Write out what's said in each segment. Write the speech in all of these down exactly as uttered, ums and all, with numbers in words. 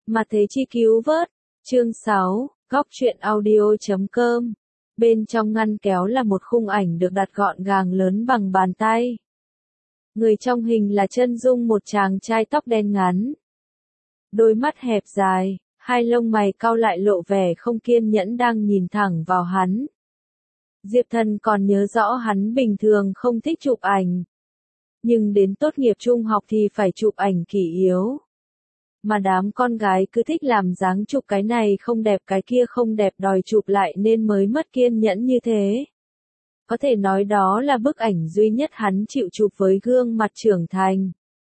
Mà thế chi cứu vớt. Chương sáu, góc truyện audio.com. Bên trong ngăn kéo là một khung ảnh được đặt gọn gàng lớn bằng bàn tay. Người trong hình là chân dung một chàng trai tóc đen ngắn. Đôi mắt hẹp dài, hai lông mày cau lại lộ vẻ không kiên nhẫn đang nhìn thẳng vào hắn. Diệp Thần còn nhớ rõ hắn bình thường không thích chụp ảnh. Nhưng đến tốt nghiệp trung học thì phải chụp ảnh kỷ yếu. Mà đám con gái cứ thích làm dáng chụp cái này không đẹp cái kia không đẹp đòi chụp lại nên mới mất kiên nhẫn như thế. Có thể nói đó là bức ảnh duy nhất hắn chịu chụp với gương mặt trưởng thành.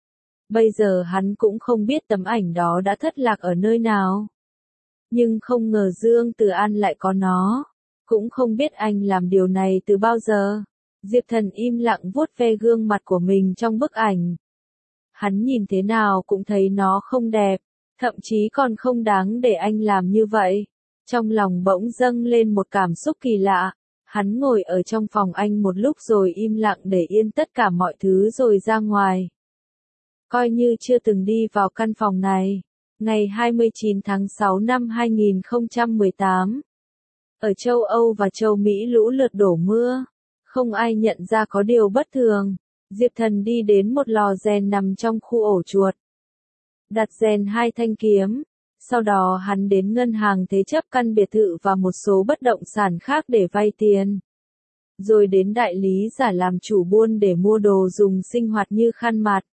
Bây giờ hắn cũng không biết tấm ảnh đó đã thất lạc ở nơi nào. Nhưng không ngờ Dương Từ An lại có nó. Cũng không biết anh làm điều này từ bao giờ. Diệp Thần im lặng vuốt ve gương mặt của mình trong bức ảnh. Hắn nhìn thế nào cũng thấy nó không đẹp, thậm chí còn không đáng để anh làm như vậy. Trong lòng bỗng dâng lên một cảm xúc kỳ lạ. Hắn ngồi ở trong phòng anh một lúc rồi im lặng để yên tất cả mọi thứ rồi ra ngoài. Coi như chưa từng đi vào căn phòng này. Ngày hai mươi chín tháng sáu năm hai nghìn không trăm mười tám. Ở châu Âu và châu Mỹ lũ lượt đổ mưa. Không ai nhận ra có điều bất thường. Diệp Thần đi đến một lò rèn nằm trong khu ổ chuột. Đặt rèn hai thanh kiếm. Sau đó hắn đến ngân hàng thế chấp căn biệt thự và một số bất động sản khác để vay tiền. Rồi đến đại lý giả làm chủ buôn để mua đồ dùng sinh hoạt như khăn mặt,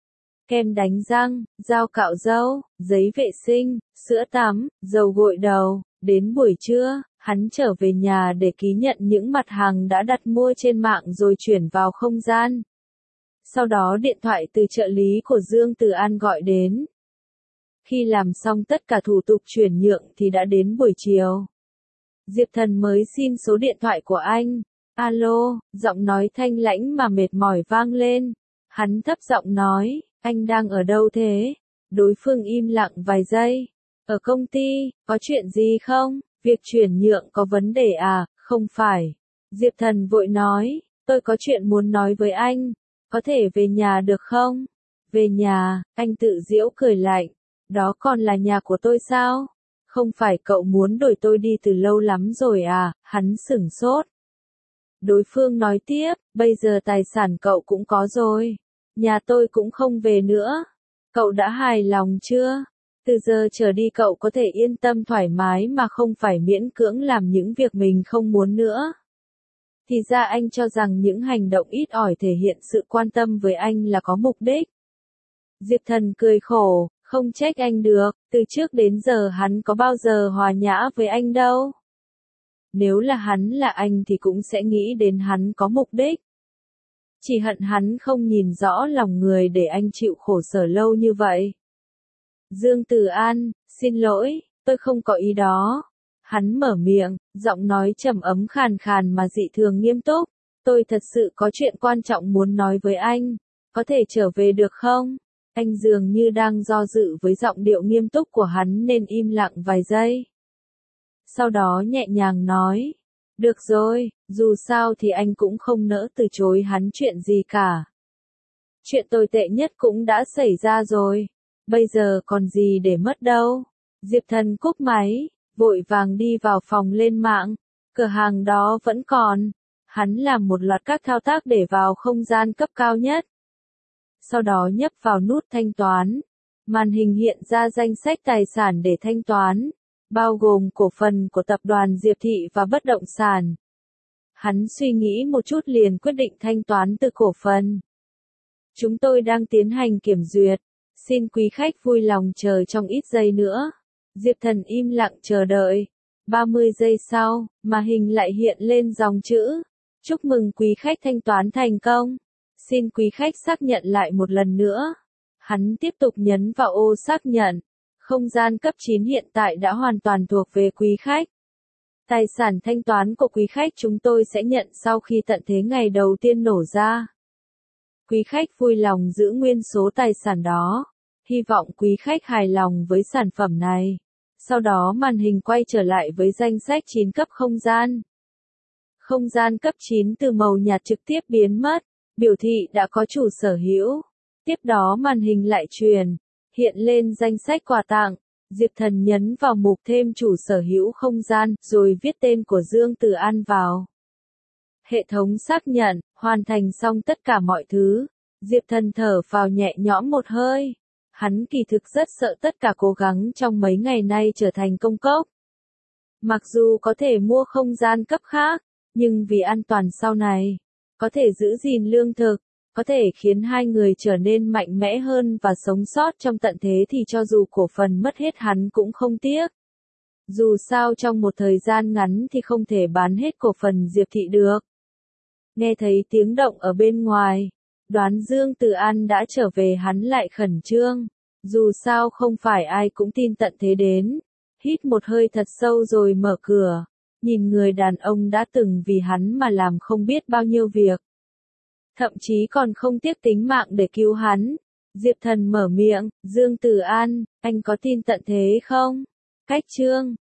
kem đánh răng, dao cạo râu, giấy vệ sinh, sữa tắm, dầu gội đầu. Đến buổi trưa, hắn trở về nhà để ký nhận những mặt hàng đã đặt mua trên mạng rồi chuyển vào không gian. Sau đó điện thoại từ trợ lý của Dương Từ An gọi đến. Khi làm xong tất cả thủ tục chuyển nhượng thì đã đến buổi chiều. Diệp Thần mới xin số điện thoại của anh. Alo, giọng nói thanh lãnh mà mệt mỏi vang lên. Hắn thấp giọng nói, anh đang ở đâu thế? Đối phương im lặng vài giây. Ở công ty, có chuyện gì không? Việc chuyển nhượng có vấn đề à? Không phải. Diệp Thần vội nói, tôi có chuyện muốn nói với anh. Có thể về nhà được không? Về nhà, anh tự giễu cười lạnh. Đó còn là nhà của tôi sao? Không phải cậu muốn đuổi tôi đi từ lâu lắm rồi à? Hắn sửng sốt. Đối phương nói tiếp, bây giờ tài sản cậu cũng có rồi. Nhà tôi cũng không về nữa. Cậu đã hài lòng chưa? Từ giờ trở đi cậu có thể yên tâm thoải mái mà không phải miễn cưỡng làm những việc mình không muốn nữa. Thì ra anh cho rằng những hành động ít ỏi thể hiện sự quan tâm với anh là có mục đích. Diệp Thần cười khổ, không trách anh được, từ trước đến giờ hắn có bao giờ hòa nhã với anh đâu. Nếu là hắn là anh thì cũng sẽ nghĩ đến hắn có mục đích. Chỉ hận hắn không nhìn rõ lòng người để anh chịu khổ sở lâu như vậy. Dương Từ An, xin lỗi, tôi không có ý đó. Hắn mở miệng, giọng nói trầm ấm khàn khàn mà dị thường nghiêm túc. Tôi thật sự có chuyện quan trọng muốn nói với anh. Có thể trở về được không? Anh dường như đang do dự với giọng điệu nghiêm túc của hắn nên im lặng vài giây. Sau đó nhẹ nhàng nói. Được rồi, dù sao thì anh cũng không nỡ từ chối hắn chuyện gì cả. Chuyện tồi tệ nhất cũng đã xảy ra rồi. Bây giờ còn gì để mất đâu. Diệp Thần cúp máy, vội vàng đi vào phòng lên mạng. Cửa hàng đó vẫn còn. Hắn làm một loạt các thao tác để vào không gian cấp cao nhất. Sau đó nhấp vào nút thanh toán. Màn hình hiện ra danh sách tài sản để thanh toán, bao gồm cổ phần của tập đoàn Diệp Thị và bất động sản. Hắn suy nghĩ một chút liền quyết định thanh toán từ cổ phần. Chúng tôi đang tiến hành kiểm duyệt. Xin quý khách vui lòng chờ trong ít giây nữa. Diệp Thần im lặng chờ đợi. ba mươi giây sau, màn hình lại hiện lên dòng chữ. Chúc mừng quý khách thanh toán thành công. Xin quý khách xác nhận lại một lần nữa. Hắn tiếp tục nhấn vào ô xác nhận. Không gian cấp chín hiện tại đã hoàn toàn thuộc về quý khách. Tài sản thanh toán của quý khách chúng tôi sẽ nhận sau khi tận thế ngày đầu tiên nổ ra. Quý khách vui lòng giữ nguyên số tài sản đó. Hy vọng quý khách hài lòng với sản phẩm này. Sau đó màn hình quay trở lại với danh sách chín cấp không gian. Không gian cấp chín từ màu nhạt trực tiếp biến mất, biểu thị đã có chủ sở hữu. Tiếp đó màn hình lại truyền, hiện lên danh sách quà tặng. Diệp Thần nhấn vào mục thêm chủ sở hữu không gian, rồi viết tên của Dương Từ An vào. Hệ thống xác nhận, hoàn thành xong tất cả mọi thứ. Diệp Thần thở phào nhẹ nhõm một hơi. Hắn kỳ thực rất sợ tất cả cố gắng trong mấy ngày nay trở thành công cốc. Mặc dù có thể mua không gian cấp khác, nhưng vì an toàn sau này, có thể giữ gìn lương thực, có thể khiến hai người trở nên mạnh mẽ hơn và sống sót trong tận thế thì cho dù cổ phần mất hết hắn cũng không tiếc. Dù sao trong một thời gian ngắn thì không thể bán hết cổ phần Diệp Thị được. Nghe thấy tiếng động ở bên ngoài, đoán Dương Từ An đã trở về hắn lại khẩn trương. Dù sao không phải ai cũng tin tận thế đến. Hít một hơi thật sâu rồi mở cửa. Nhìn người đàn ông đã từng vì hắn mà làm không biết bao nhiêu việc. Thậm chí còn không tiếc tính mạng để cứu hắn. Diệp Thần mở miệng, Dương Từ An, anh có tin tận thế không? Cách chương